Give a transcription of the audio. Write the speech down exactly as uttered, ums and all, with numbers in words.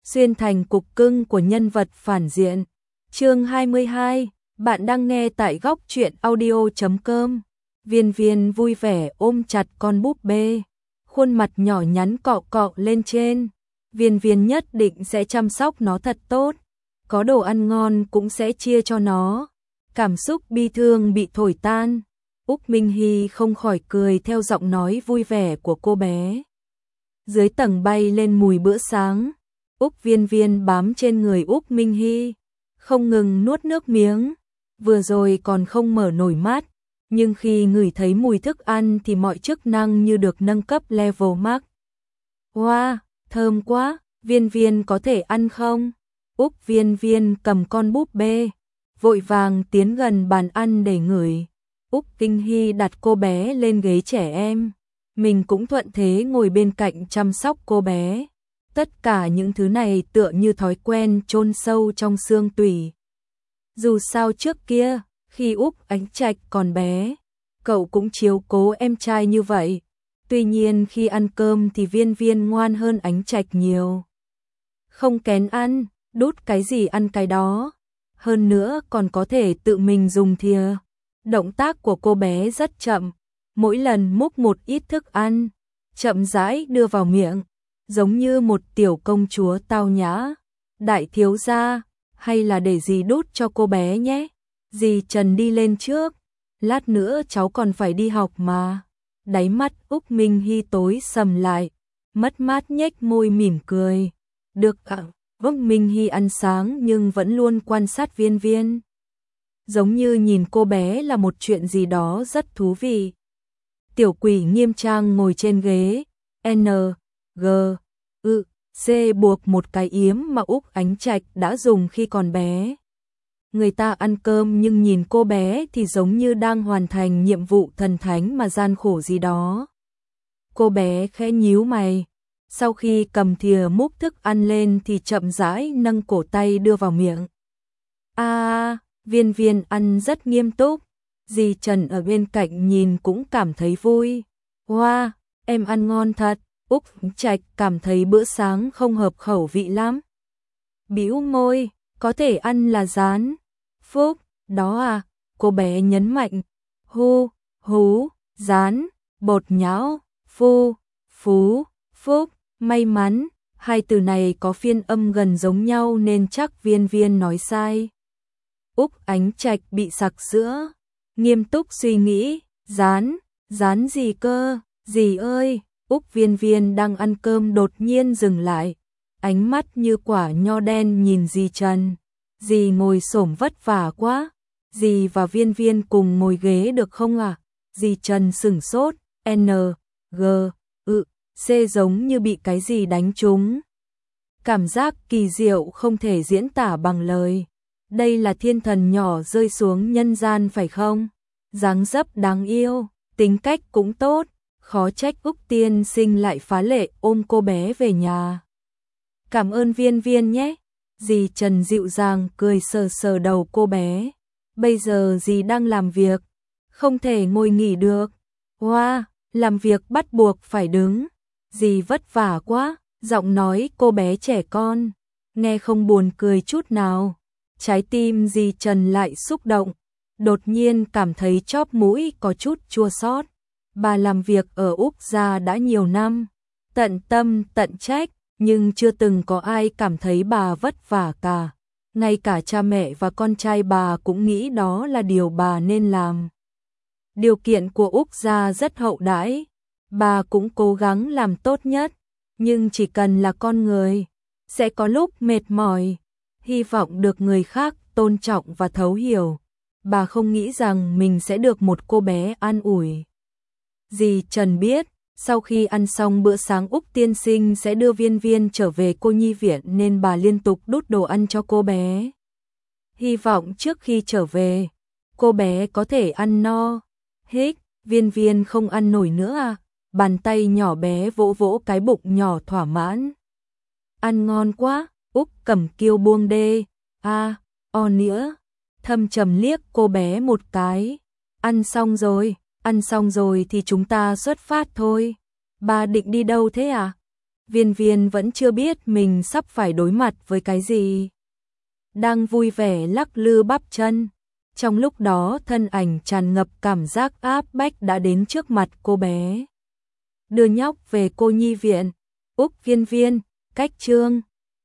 xuyên thành cục cưng của nhân vật phản diện. Chương hai mươi hai, bạn đang nghe tại góc truyện audio chấm com. Viên Viên vui vẻ ôm chặt con búp bê, khuôn mặt nhỏ nhắn cọ cọ lên trên. Viên Viên nhất định sẽ chăm sóc nó thật tốt, có đồ ăn ngon cũng sẽ chia cho nó. Cảm xúc bi thương bị thổi tan, Úc Minh Hy không khỏi cười theo giọng nói vui vẻ của cô bé. Dưới tầng bay lên mùi bữa sáng, Úc Viên Viên bám trên người Úc Minh Hy, không ngừng nuốt nước miếng, vừa rồi còn không mở nổi mắt, nhưng khi ngửi thấy mùi thức ăn thì mọi chức năng như được nâng cấp level max. Wow, thơm quá, Viên Viên có thể ăn không? Úc Viên Viên cầm con búp bê, vội vàng tiến gần bàn ăn để ngửi. Úc Kinh Hy đặt cô bé lên ghế trẻ em, mình cũng thuận thế ngồi bên cạnh chăm sóc cô bé. Tất cả những thứ này tựa như thói quen chôn sâu trong xương tủy. Dù sao trước kia, khi Úc Ánh Trạch còn bé, cậu cũng chiếu cố em trai như vậy. Tuy nhiên khi ăn cơm thì Viên Viên ngoan hơn Ánh Trạch nhiều. Không kén ăn, đút cái gì ăn cái đó. Hơn nữa còn có thể tự mình dùng thìa. Động tác của cô bé rất chậm, mỗi lần múc một ít thức ăn, chậm rãi đưa vào miệng, giống như một tiểu công chúa tao nhã. Đại thiếu gia, hay là để dì đút cho cô bé nhé. Dì Trần đi lên trước, lát nữa cháu còn phải đi học mà. Đáy mắt Úc Minh Hy tối sầm lại, mất mát nhếch môi mỉm cười. Được ạ. Úc Minh Hy ăn sáng nhưng vẫn luôn quan sát Viên Viên, giống như nhìn cô bé là một chuyện gì đó rất thú vị. Tiểu Quỷ nghiêm trang ngồi trên ghế, N, G, ư, C buộc một cái yếm mà Úc Ánh Trạch đã dùng khi còn bé. Người ta ăn cơm nhưng nhìn cô bé thì giống như đang hoàn thành nhiệm vụ thần thánh mà gian khổ gì đó. Cô bé khẽ nhíu mày, sau khi cầm thìa múc thức ăn lên thì chậm rãi nâng cổ tay đưa vào miệng. À, Viên Viên ăn rất nghiêm túc, dì Trần ở bên cạnh nhìn cũng cảm thấy vui. Wow, em ăn ngon thật. Úc Trạch cảm thấy bữa sáng không hợp khẩu vị lắm. Bĩu môi, có thể ăn là rán. Phúc, đó à, cô bé nhấn mạnh. Hu, hú, rán, bột nhão, phu, phú, phúc, may mắn. Hai từ này có phiên âm gần giống nhau nên chắc Viên Viên nói sai. Úc Ánh Trạch bị sặc sữa, nghiêm túc suy nghĩ. Rán, rán gì cơ, dì ơi. Úc Viên Viên đang ăn cơm đột nhiên dừng lại, ánh mắt như quả nho đen nhìn dì Trần. Dì ngồi xổm vất vả quá, dì và Viên Viên cùng ngồi ghế được không à? Dì Trần sửng sốt, N, G, ư, C giống như bị cái gì đánh trúng. Cảm giác kỳ diệu không thể diễn tả bằng lời. Đây là thiên thần nhỏ rơi xuống nhân gian phải không? Dáng dấp đáng yêu, tính cách cũng tốt. Khó trách Úc tiên sinh lại phá lệ ôm cô bé về nhà. Cảm ơn Viên Viên nhé. Dì Trần dịu dàng cười sờ sờ đầu cô bé. Bây giờ dì đang làm việc, không thể ngồi nghỉ được. Wow, làm việc bắt buộc phải đứng. Dì vất vả quá. Giọng nói cô bé trẻ con, nghe không buồn cười chút nào. Trái tim dì Trần lại xúc động, đột nhiên cảm thấy chóp mũi có chút chua xót. Bà làm việc ở Úc gia đã nhiều năm, tận tâm tận trách, nhưng chưa từng có ai cảm thấy bà vất vả cả. Ngay cả cha mẹ và con trai bà cũng nghĩ đó là điều bà nên làm. Điều kiện của Úc gia rất hậu đãi, bà cũng cố gắng làm tốt nhất, nhưng chỉ cần là con người, sẽ có lúc mệt mỏi, hy vọng được người khác tôn trọng và thấu hiểu. Bà không nghĩ rằng mình sẽ được một cô bé an ủi. Dì Trần biết, sau khi ăn xong bữa sáng Úc tiên sinh sẽ đưa Viên Viên trở về cô nhi viện nên bà liên tục đút đồ ăn cho cô bé. Hy vọng trước khi trở về, cô bé có thể ăn no. Hích, Viên Viên không ăn nổi nữa à? Bàn tay nhỏ bé vỗ vỗ cái bụng nhỏ thỏa mãn. Ăn ngon quá, Úc Cẩm Kiêu buông đê. À, o nữa. Thâm trầm liếc cô bé một cái. Ăn xong rồi. Ăn xong rồi thì chúng ta xuất phát thôi. Bà định đi đâu thế à? Viên Viên vẫn chưa biết mình sắp phải đối mặt với cái gì. Đang vui vẻ lắc lư bắp chân. Trong lúc đó thân ảnh tràn ngập cảm giác áp bách đã đến trước mặt cô bé. Đưa nhóc về cô nhi viện. Úc Viên Viên, cách chương